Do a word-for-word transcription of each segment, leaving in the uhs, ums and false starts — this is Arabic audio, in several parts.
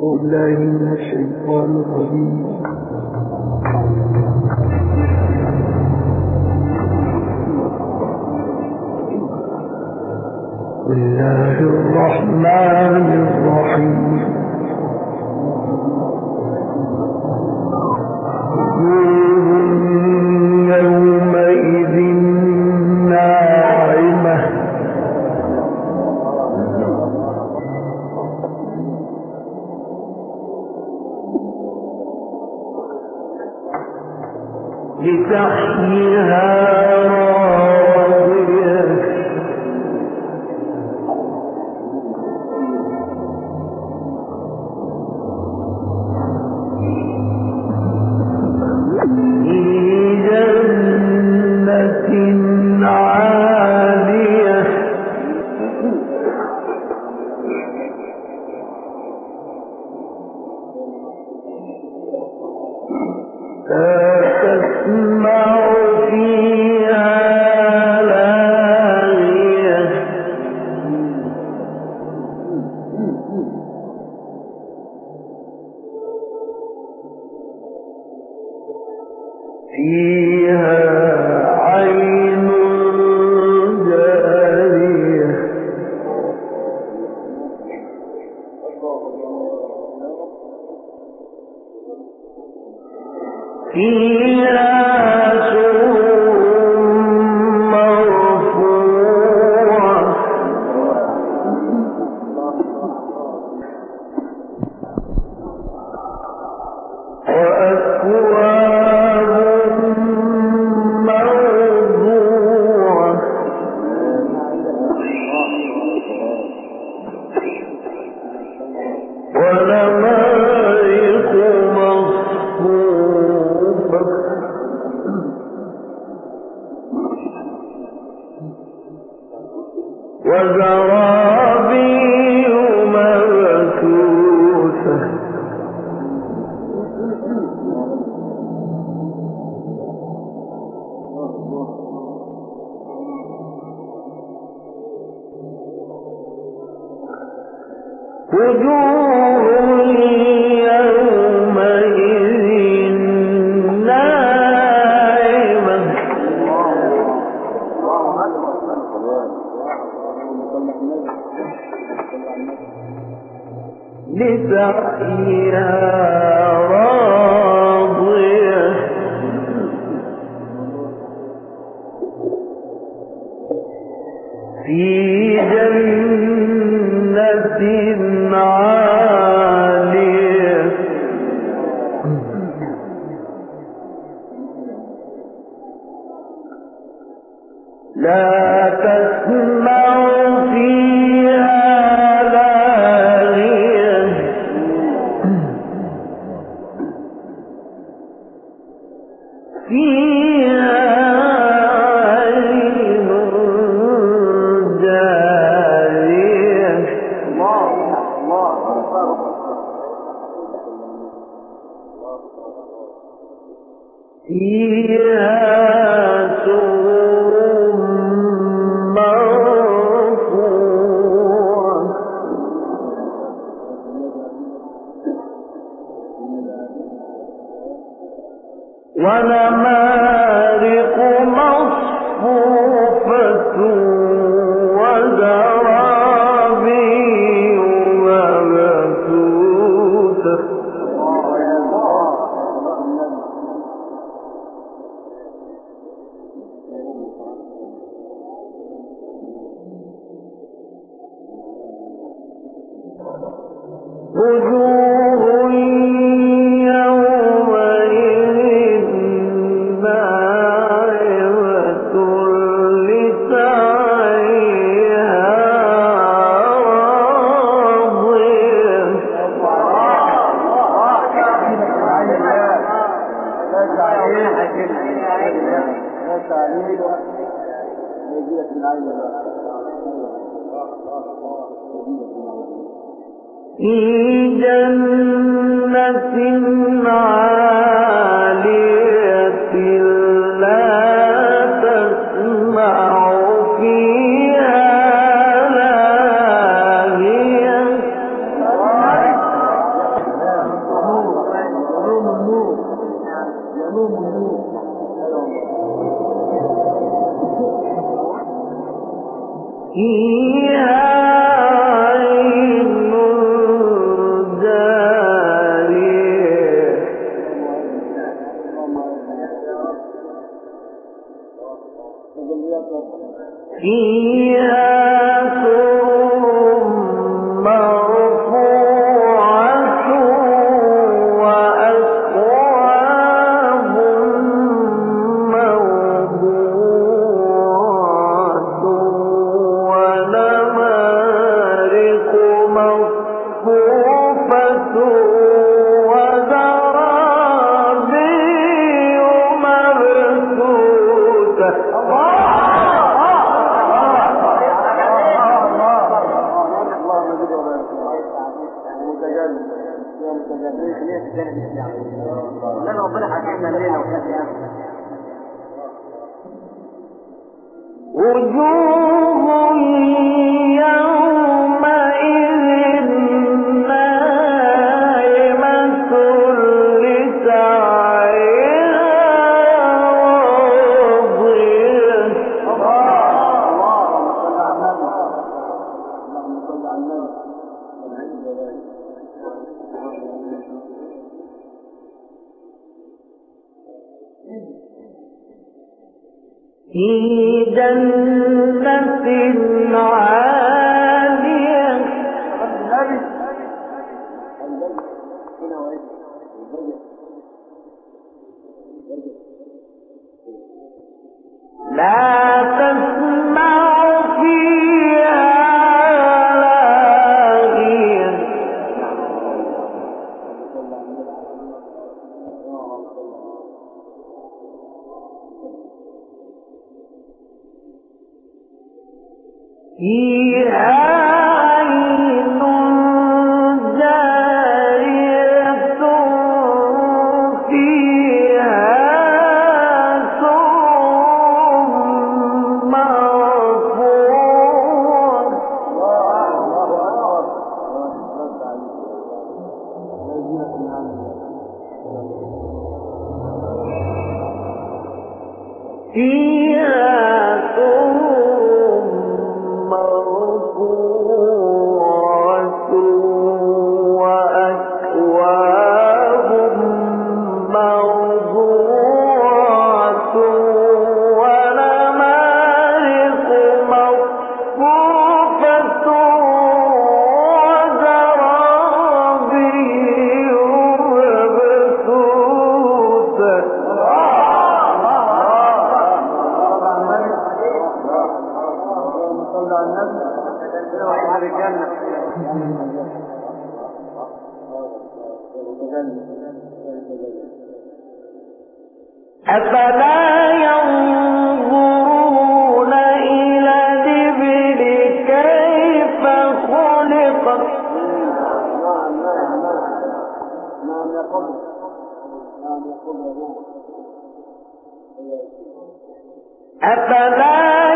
بالله من الشيطان الرجيم. بسم الله الرحمن الرحيم. يومئذ ناعمة لتحييها راضية في جنة عالية لا تسمع فيها لاغية فيها عين جارية فيها سرر مرفوعة وأكواب موضوعة ونمارق مصفوفة وزرابي مبثوثة وجوه يومئذ ناعمة لسعيها راضية في جنة عالية لا تسمع فيها لاغية فيها عين جارية فيها سرر مرفوعة ونمارق مصفوفة وزرابي مبثوثة وجوه يومئذ ناعمة لسعيها في جنة عالية لا تسمع فيها لاغية فيها عين جارية فيها سرر مرفوعة وأكواب موضوعة ونمارق مصفوفة وزرابي مبثوثة. لأن ربنا حكينا الليلة وكذا وجوه يومئذ ناعمة لسعيها راضية. في جنة عالية لا تسمع فيها لاغيا فيها عين جارية فيها سرر مرفوعة فيها سرر مرفوعة وأكواب موضوعة ونمارق مصفوفة وزرابي مبثوثة. أفلا ينظرون إلى الإبل كيف خلقت أفلا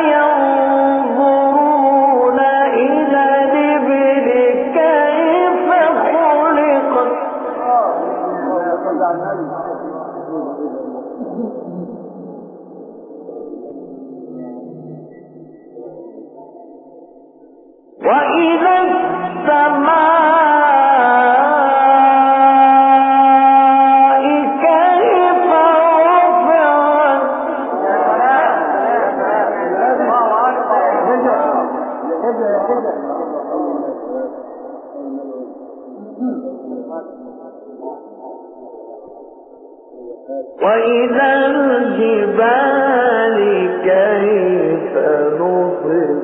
ينظرون إلى الإبل كيف خلقت وإذا السماء كيف رفعت وإذا الجبال كيف نصبت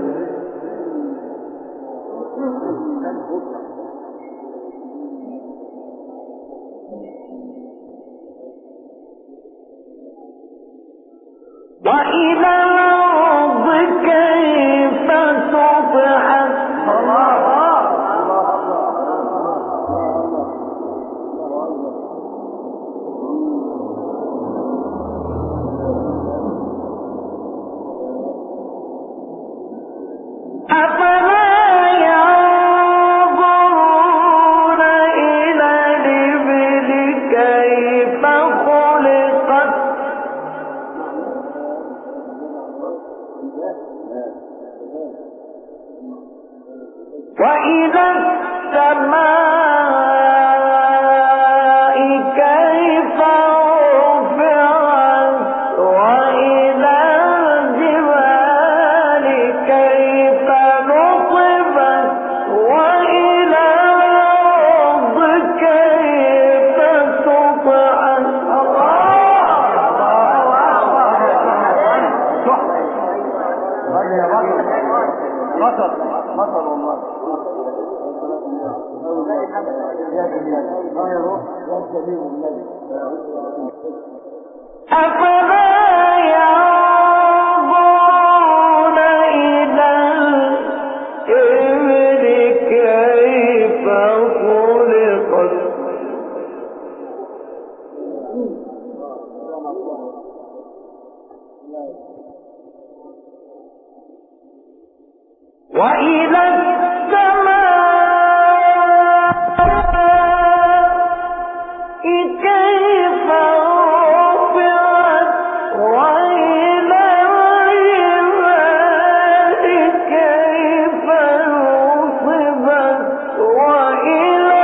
وإلى الأرض كيف سطحت أفلا ينظرون إلى الإبل كيف خلقت وإلى السماء كيف رفعت وإلى الجبال كيف نصبت وإلى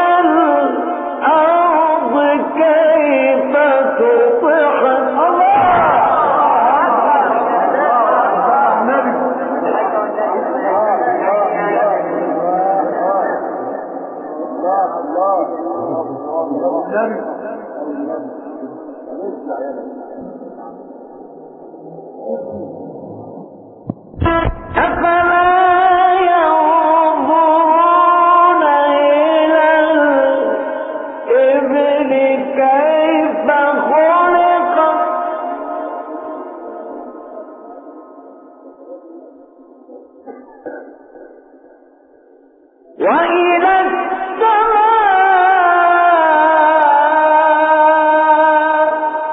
الأرض كيف سطحت أفلا ينظرون إلى الإبل كيف خلقت وإلى السماء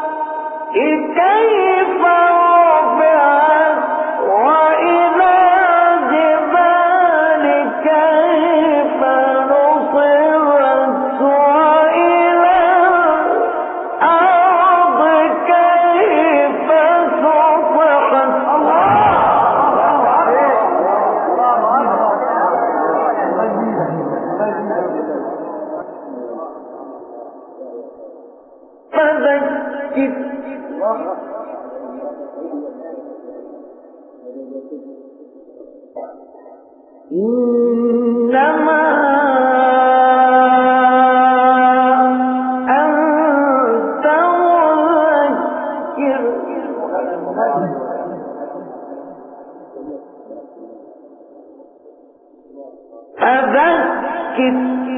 كيف رفعت وإلى الجبال كيف نصبت وإلى الأرض كيف سطحت فذكر إنما أنت مذكر فذكر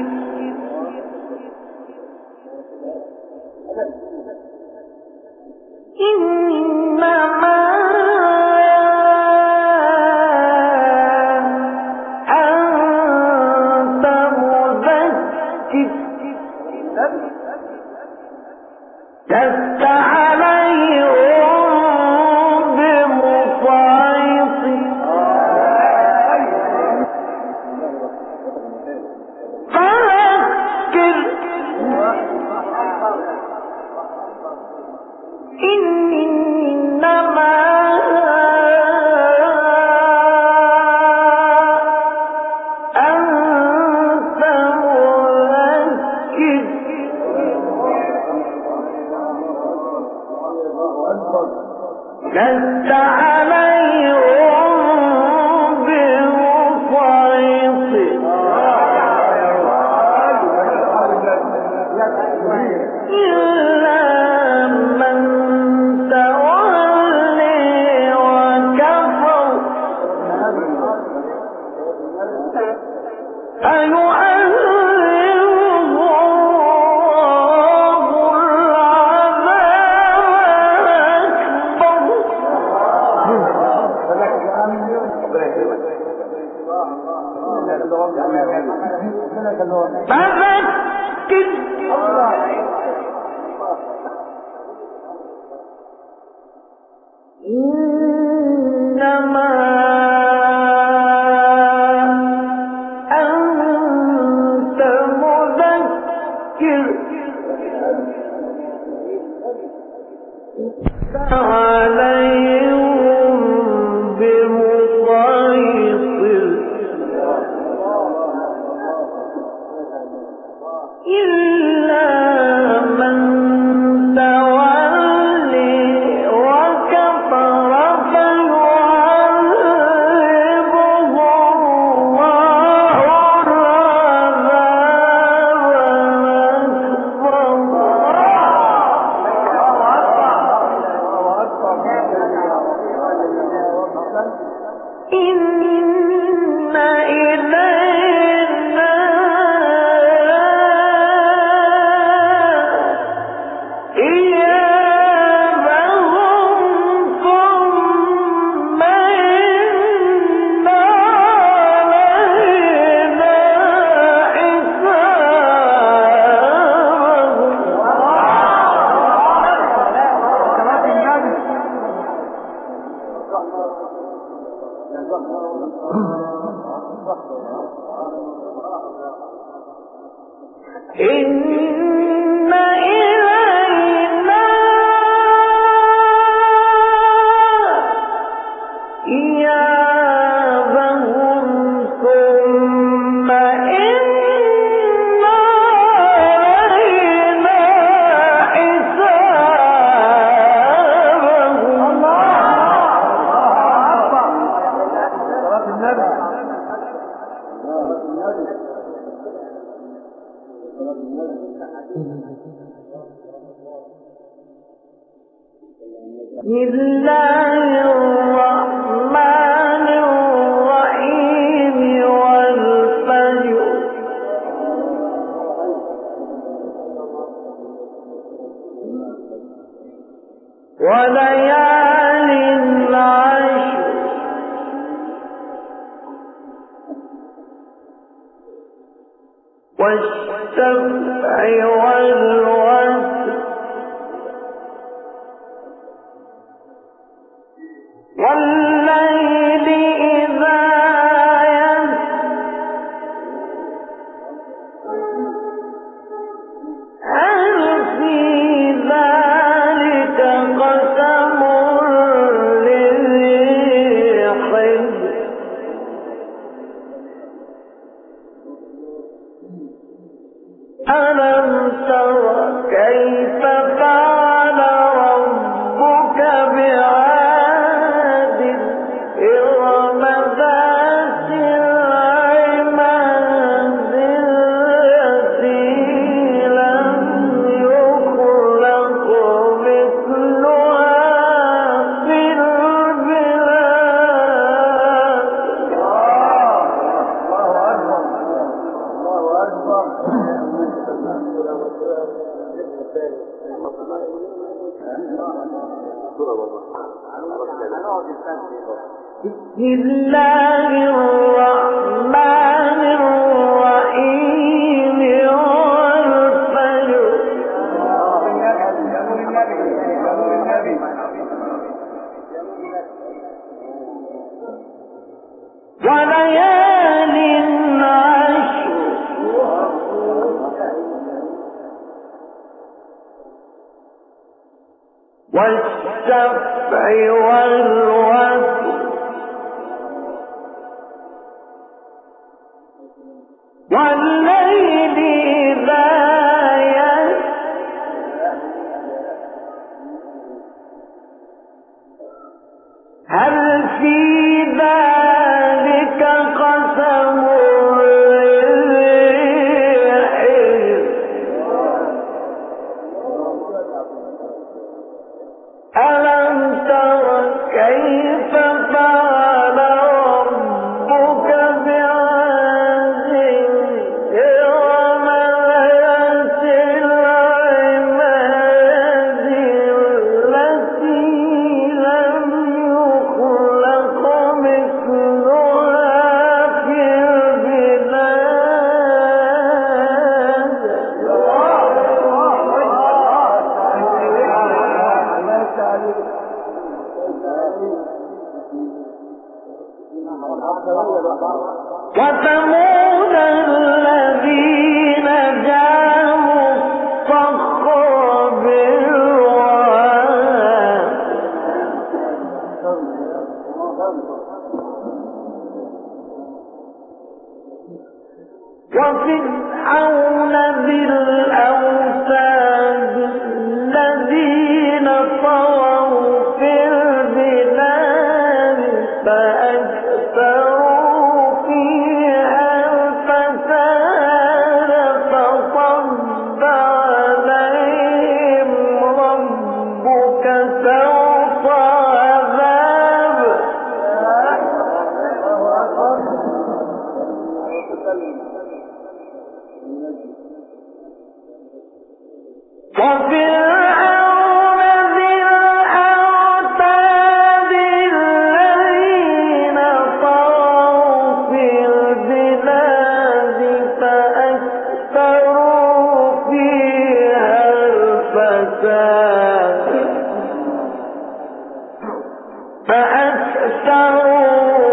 إنما أنت مذكر لست عليهم بمسيطر فذكر إنما أنت مذكر لست عليهم بمسيطر إلا من تولي وكفر فيعذبه الله العذاب الأكبر فذكر إنما أنت مذكر عليهم بمسيطر إلا من تولي وكفر فيعذبه الله العذاب الأكبر إن إلينا إن إلينا إيابهم ثم إن علينا حسابهم. بسم الله الرحمن الرحيم والفجر وليال عشر والشفع والوتر والليل إذا يسر هل في ذلك قسم لذي حجر ألم تر كيف فعل ربك بعاد إرم ذات العماد التي لم يخلق مثلها في البلاد. بسم الله الرحمن الرحيم والفجر وليال عشر والشفع والوتر والليل إذا يسر هل في ذلك قسم لذي حجر ألم تر كيف فعل ربك بعاد إرم ذات العماد التي لم يخلق مثلها في البلاد. وثمود الذين جابوا الصخر بالواد وفرعون بالأوتاد الذين طغوا في البلاد فأكثروا فيها الفساد فصب عليهم ربك سوط عذاب. وفرعون ذي الأوتاد الذين طغوا في البلاد فأكثروا فيها الفساد فأكثروا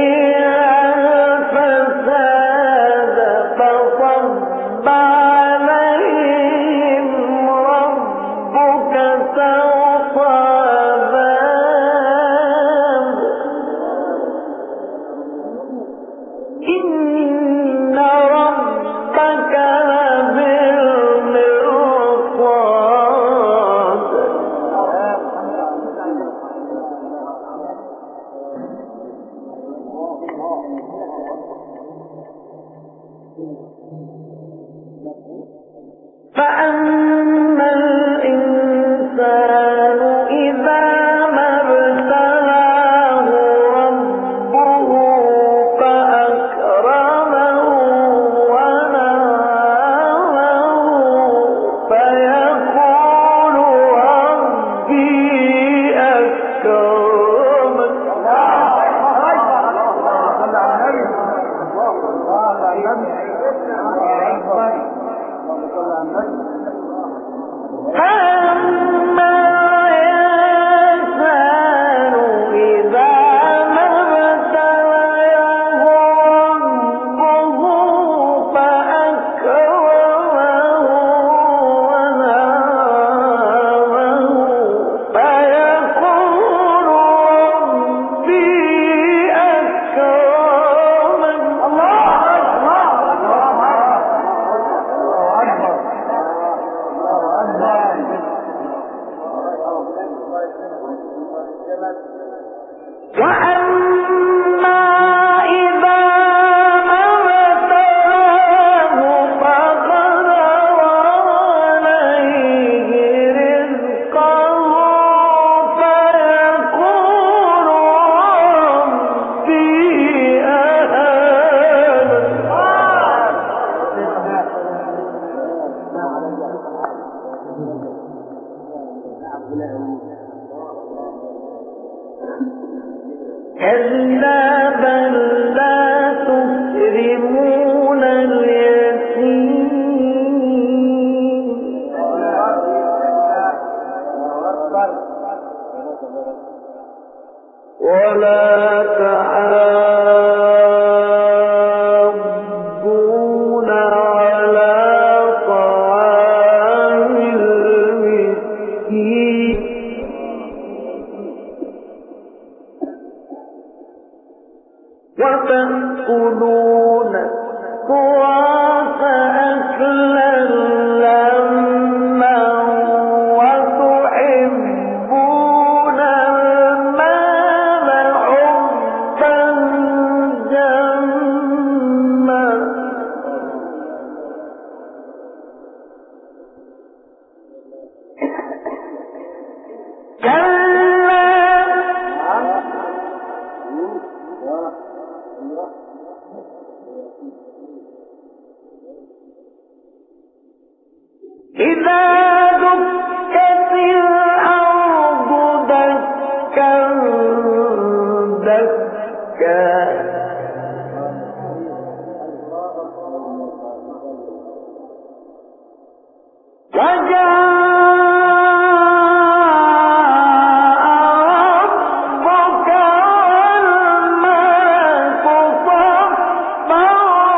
فيها الفساد فصب عليهم فأما الإنسان إذا ما ابتلاه ربه فأكرمه ونعمه فيقول ربي أكرمن. فأما الإنسان إذا ما ابتلاه ربه فأكرمه ونعمه فيقول ربي أكرمن. وأما إذا ما ابتلاه فقدر عليه رزقه فيقول ربي أهانن. كلا بل لا تكرمون اليتيم ولا تحاضون على طعام المسكين وتأكلون التراث أكلا لما وتحبون المال حبا جما إذا دكت الأرض دكا دكا وجاء ربك والملك صفا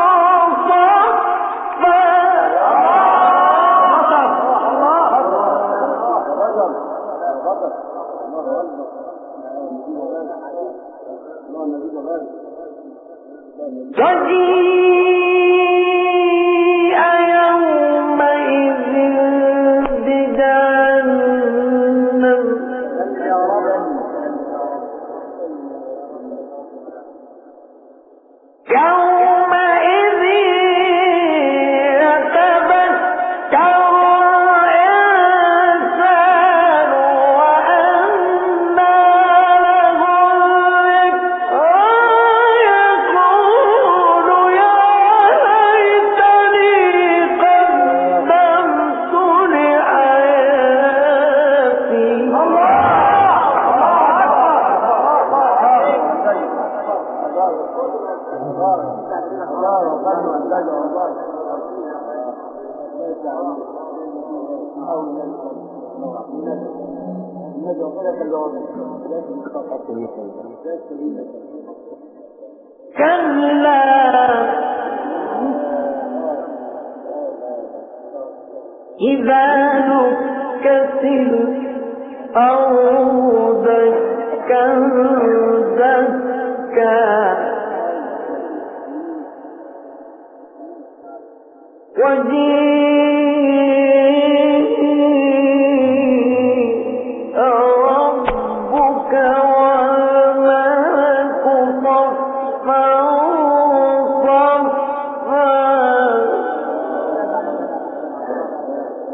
وجيء يومئذ بجهنم يومئذ يتذكر الإنسان وأنى له الذكرى يقول يا ليتني قدمت لحياتي. كلا إذا دكت الأرض دكا دكا وجيء ربك والملك صفا صفا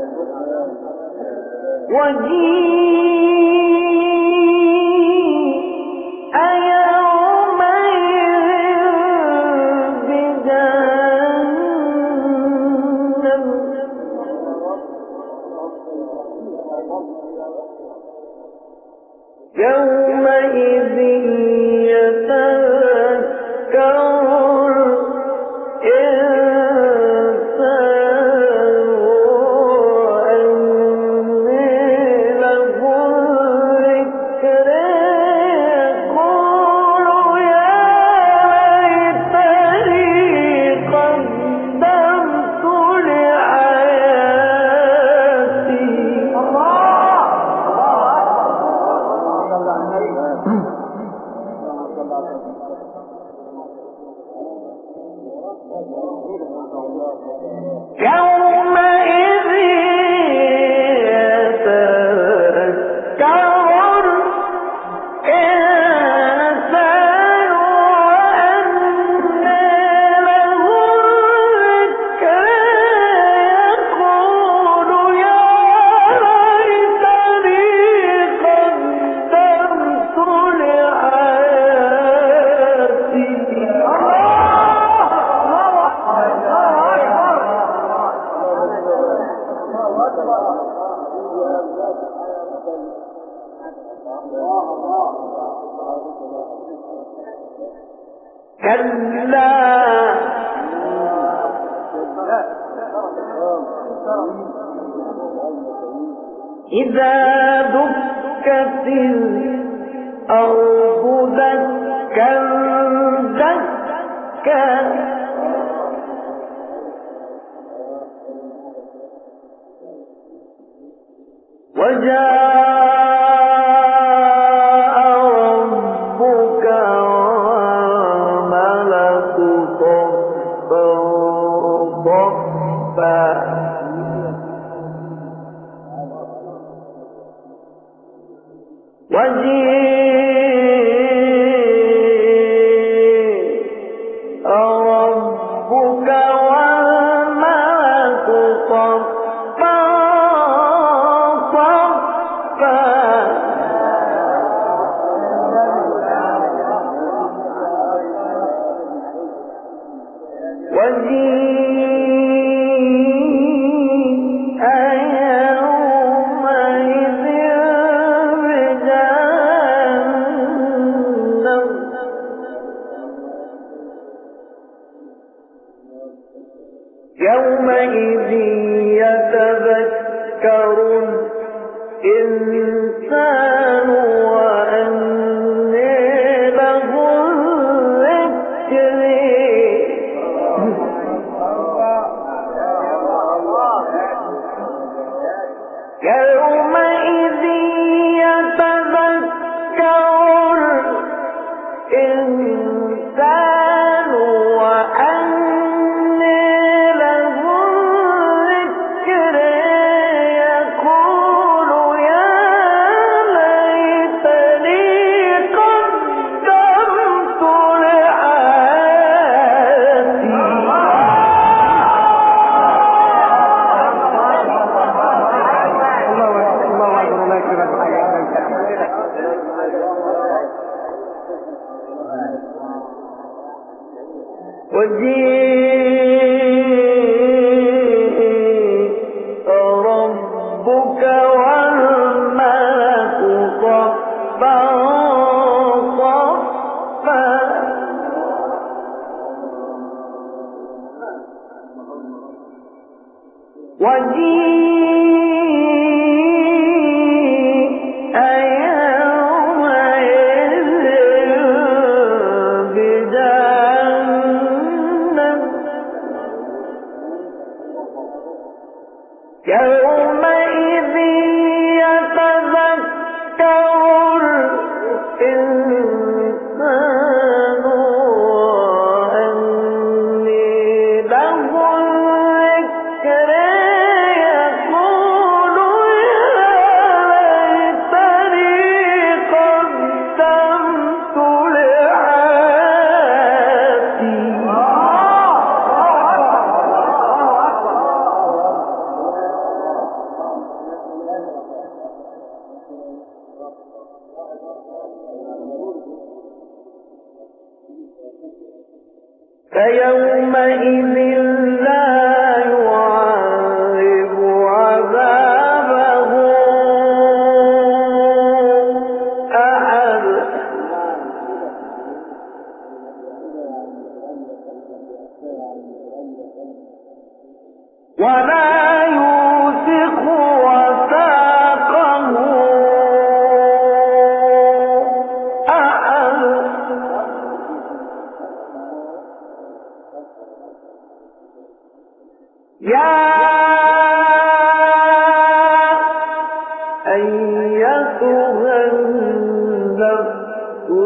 وجيء يومئذ بجهنم يومئذ يتذكر الإنسان وأنى له الذكر يقول يا ليتني قدمت لحياتي يومئذ يتذكر الإنسان وأنى له الذكر يقول يا ليتني قدمت لحياتي كلا إذا دكت الأرض دكا دكا وجاء ربك والملك صفا صفا وجيء ربك والملك صفا صفا وجيء يومئذ بجهنم يومئذ يتذكر الإنسان وأنى له الذكر يومئذ يتذكر الإنسان وأنى له الذكر يقول يا ليتني قدمت لحياتي وجيء ربك والملك صفا صفا وجيء يومئذ بجهنم يومئذ يتذكر الإنسان وأنى له الذكر يقول فيومئذ لا يعذب عذابه أحد ولا يوثق وثاقه أحد. يا أيتها النفس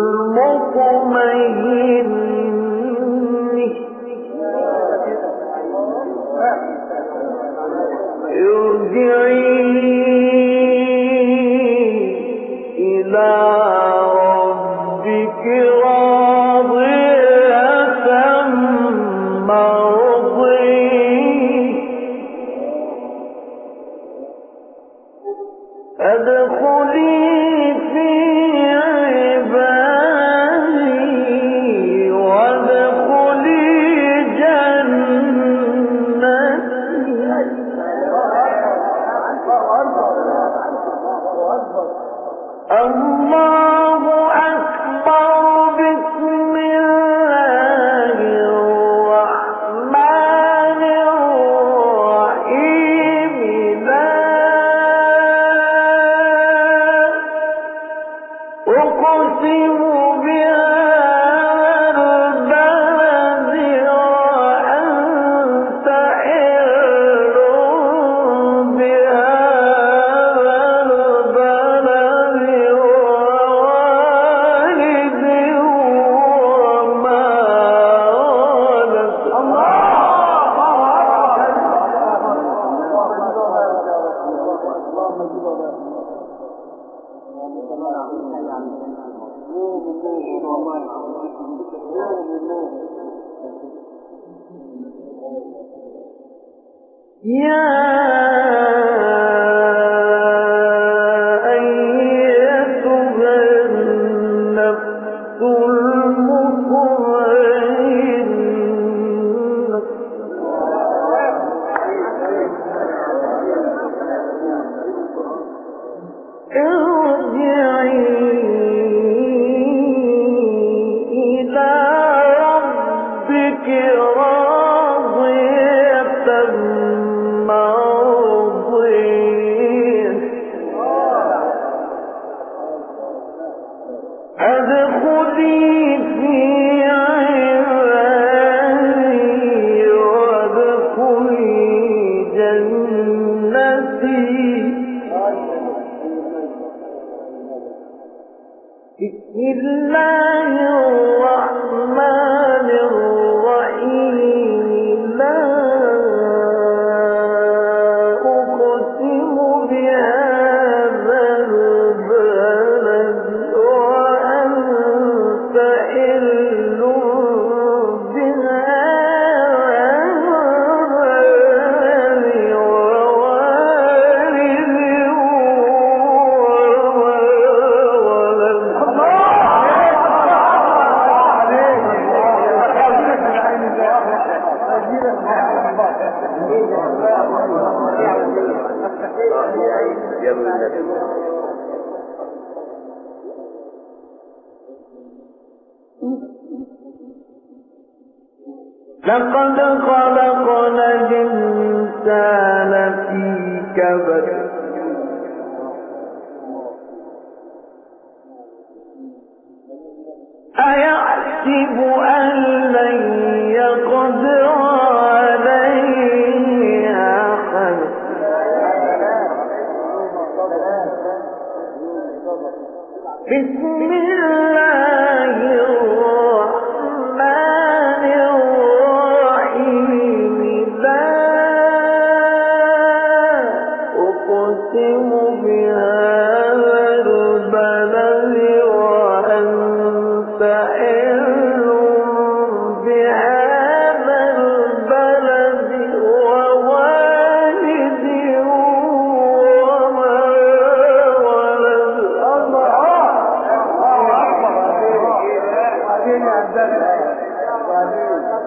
المطمئنة ارجعي إلى ربك راضية مرضية ادخلي في عبادي وادخلي الله أكبر. بسم الله الرحمن الرحيم. لا أقسم بهذا البلد وأنت حل بهذا البلد ووالد وما ولد. يا أيتها النفس المطمئنة ارجعي إلى ربك راضية مرضية ادخلي في عبادي وادخلي جنتي. بسم الله الرحمن الرحيم. لا أقسم بهذا البلد وأنت حل بهذا البلد ووالد لقد خلقنا الإنسان في كبد. أيحسب أن لن يقدر عليه أحد. بسم الله الرحمن الرحيم. لا أقسم بهذا البلد وأنت حل بهذا البلد ووالد وما ولد. الله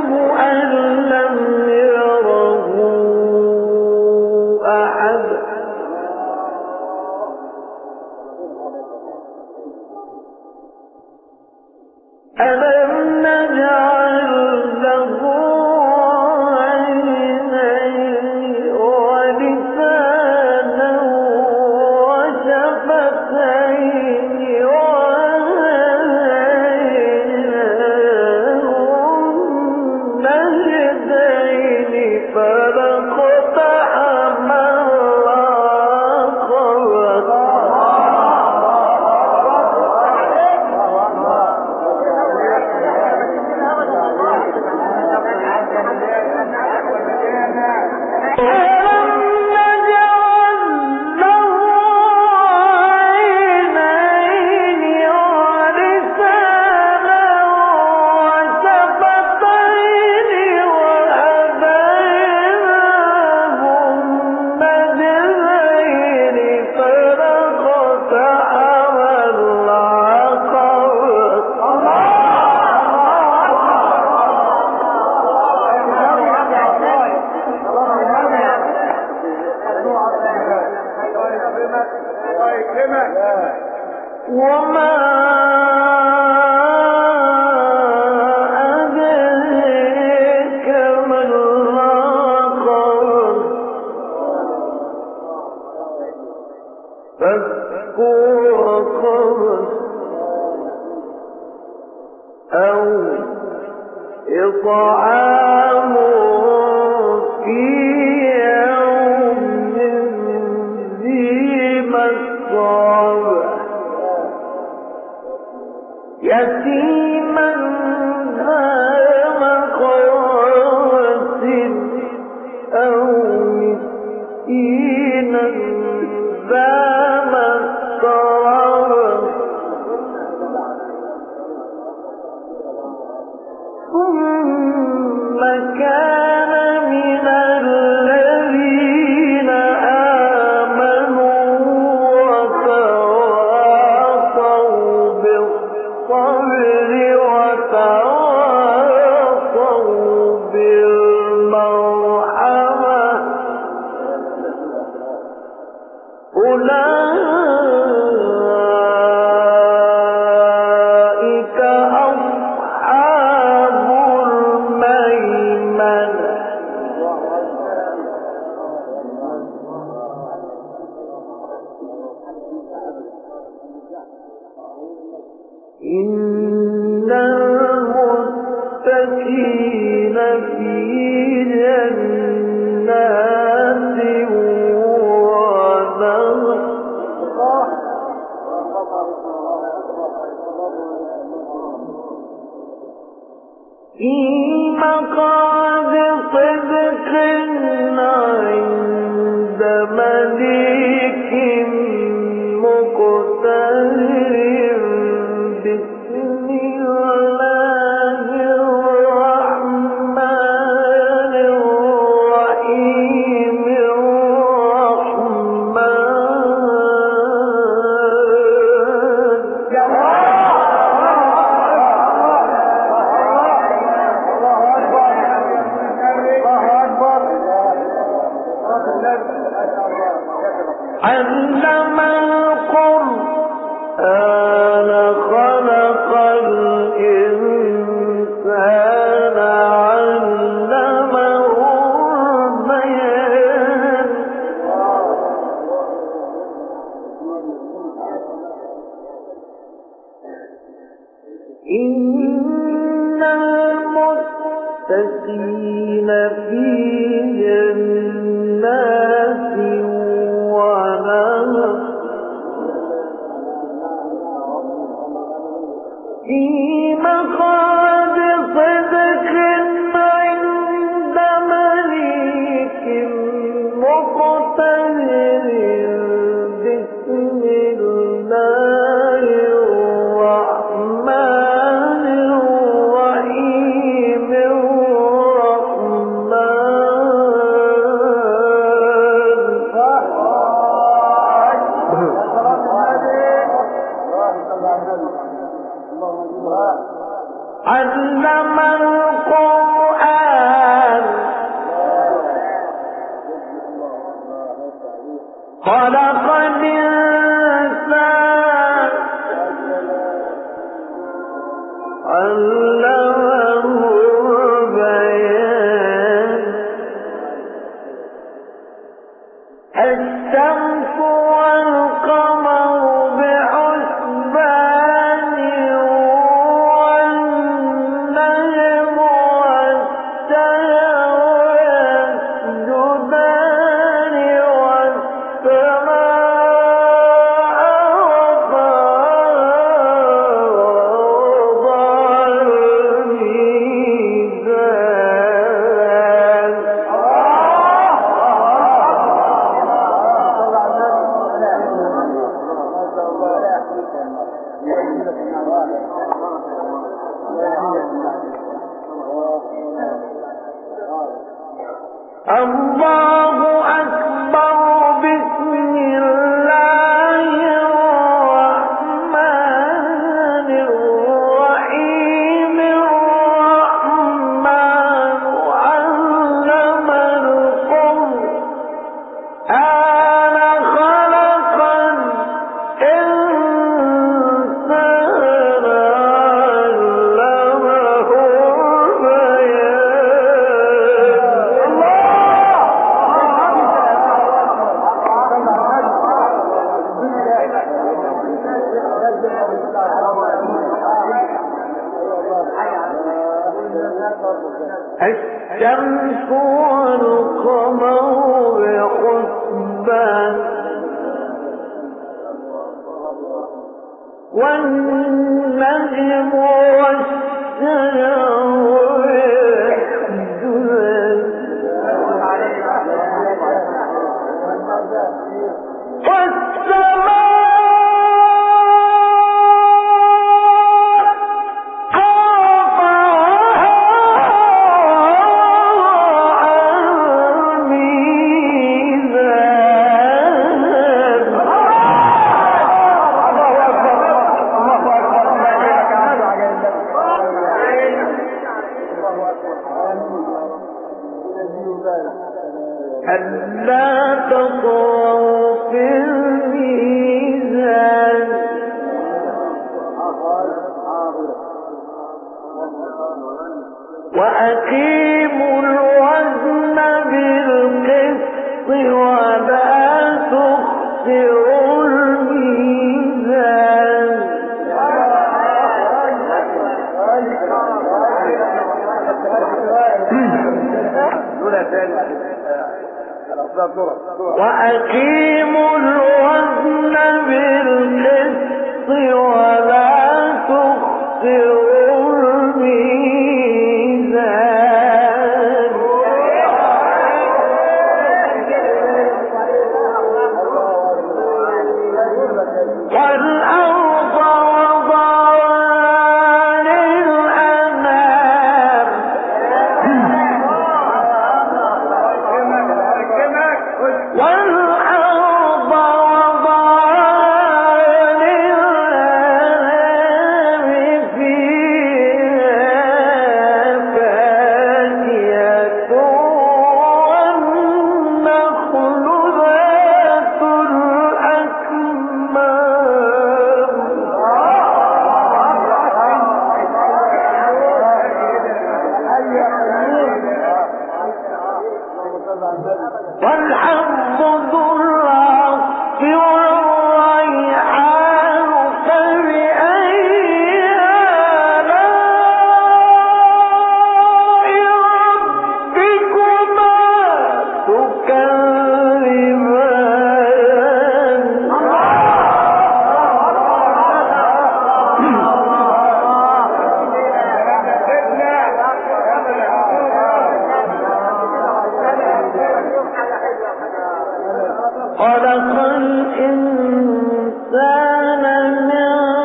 علم القرآن الشمس والقمر بحسبان والنجم والشجر ألا تطغوا في الميزان وأقيموا الوزن بالقسط ولا تخسروا الميزان وأقيموا الوزن بالقسط ولا تخسروا الميزان والأرض وضعها للأنام والأرض وضعها للأنام فيها فاكهة والنخل ذات الأكمام والحب ذو العصف والريحان فبأي آلاء ربكما تكذبان خلق الإنسان من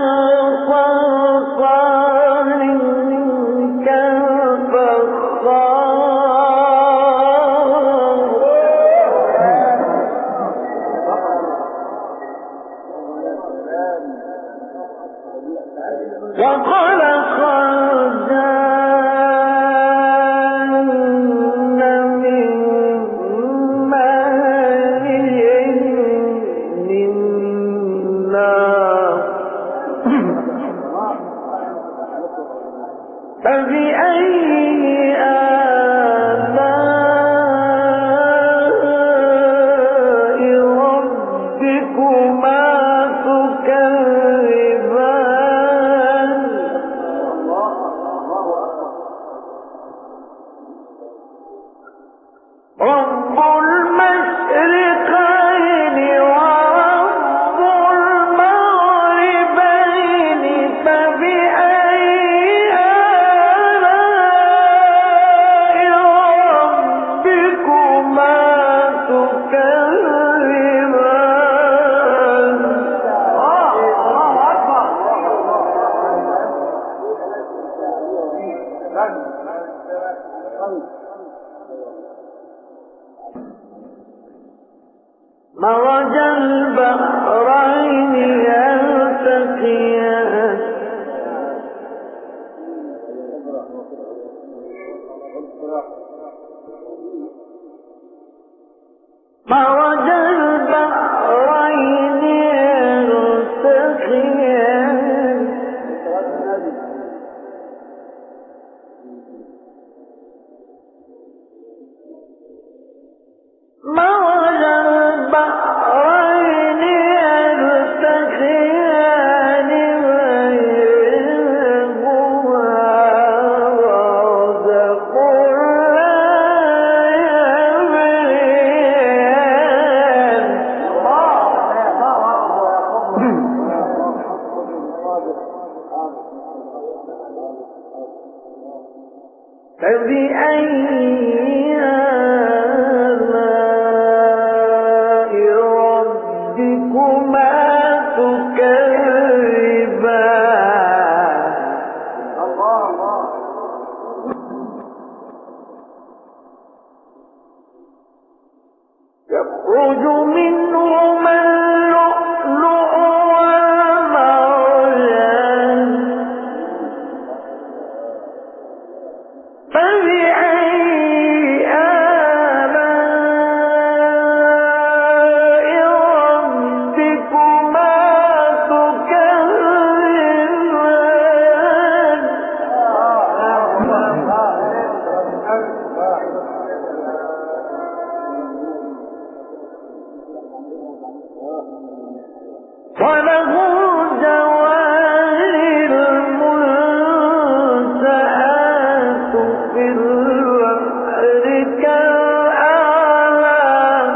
صلصال كالفخار وخلق الجن من مارج من نار فبأي آلاء ربكما تكذبان رب المشرقين ورب المغربين فبأي آلاء فبأي آلاء ربكما تكذبان الله الله يخرج منهما اللؤلؤ والمرجان فبأي آلاء ربكما تكذبان وله الجوار المنشآت في البحر كالأعلام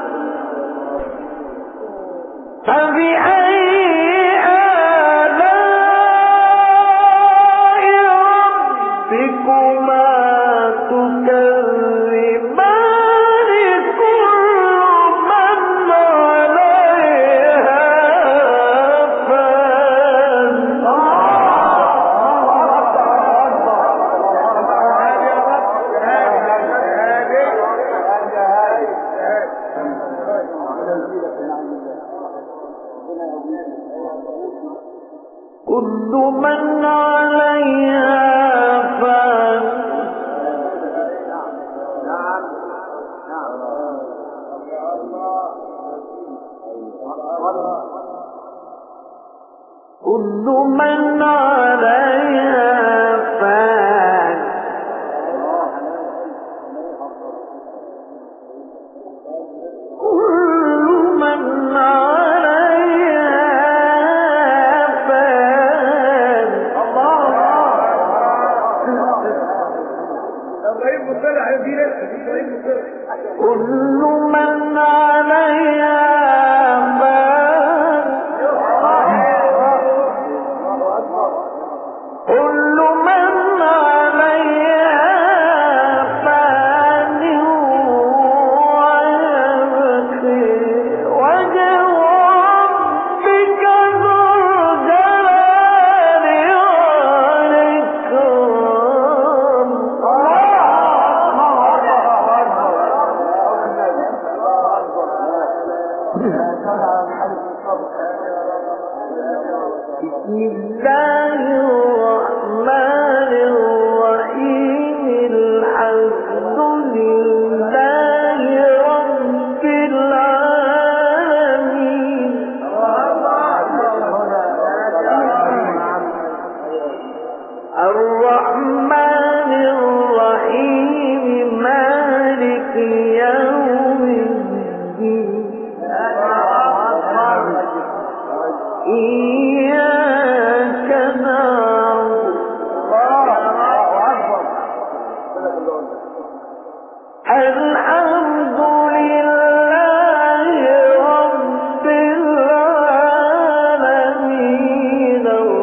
فبأي آلاء ربكما تكذبان كل من عليها فان كل من عليها فان كل من عليها فان كل من عليها فان كل من عليها فان كل من عليها فان ويبقي وجه ربك ذو الجلال والإكرام بسم الله الرحمن الرحيم الحمد لله رب العالمين الرحمن الرحيم مالك يوم الدين إياك نعبد الحمد لله رب العالمين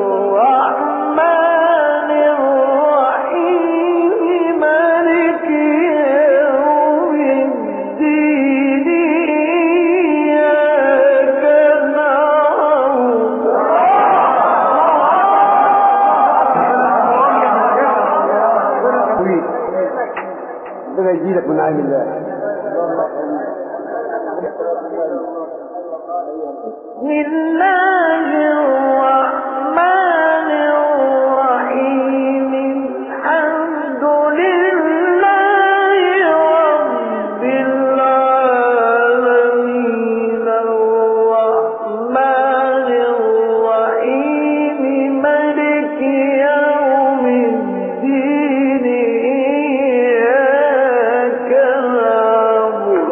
الرحمن الرحيم مالك يوم الدين إياك نعبد ربنا يجيلك من عين الله. بسم الله الرحمن الرحيم الحمد لله رب العالمين الرحمن الرحيم مالك يوم الدين إياك نعبد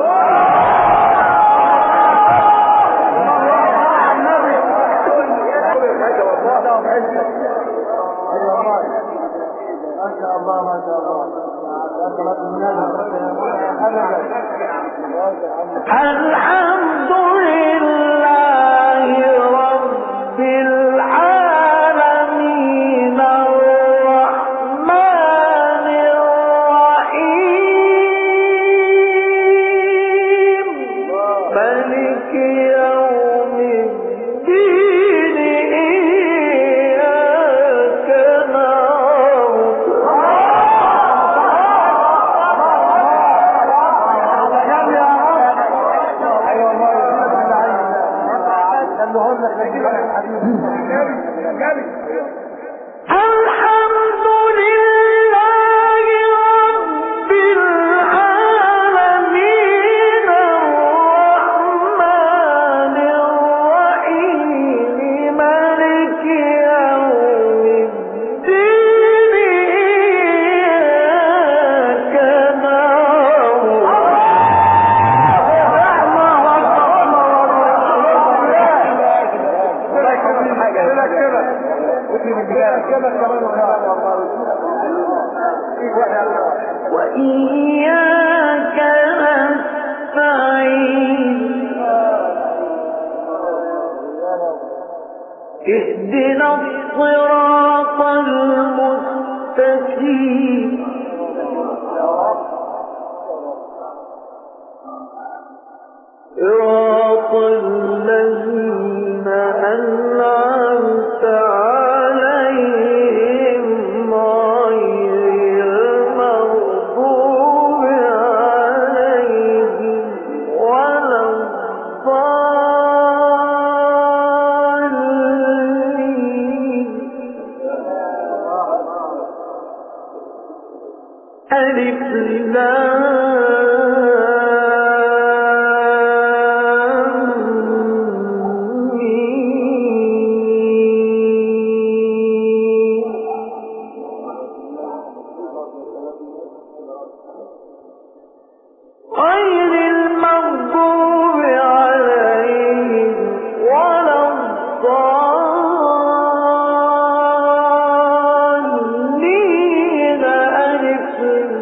ما شاء الله ما شاء الله. الحمد لله رب العالمين الرحمن الرحيم الحمد لله رب العالمين الرحمن الرحيم مالك يوم الدين إياك نعبد وإياك نستعين اهدنا الصراط المستقيم صراط الذين أنعمت عليهم غير المغضوب عليهم ولا الضالين ألف غير المغضوب عليهم ولا الضالين ألف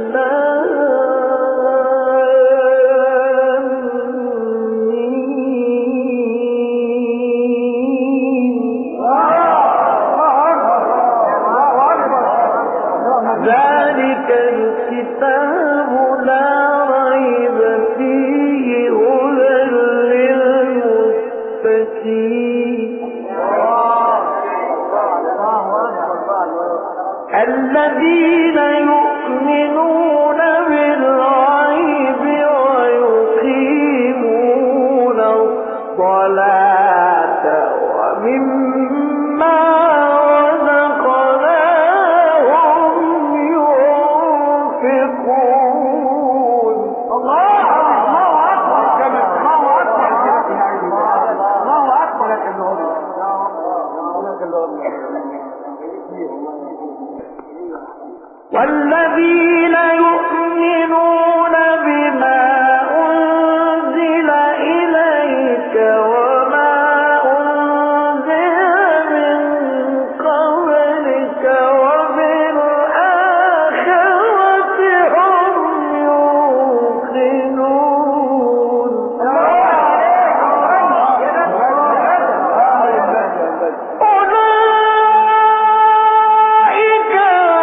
لام ميم. ذلك الكتاب لا ريب فيه هدى للمتقين الذين يؤمنون بالغيب ويقيمون الصلاة ومما رزقناهم ينفقون الله أكبر كما الله أكبر لك النهضة والذين يؤمنون بما أنزل إليك وما أنزل من قبلك وبالآخرة هم يوقنون أولئك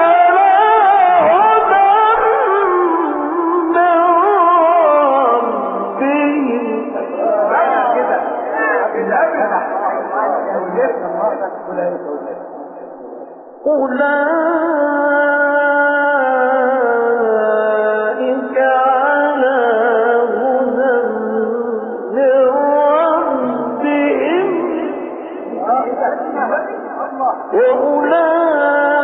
أولئك على هدى من ربهم وأولئك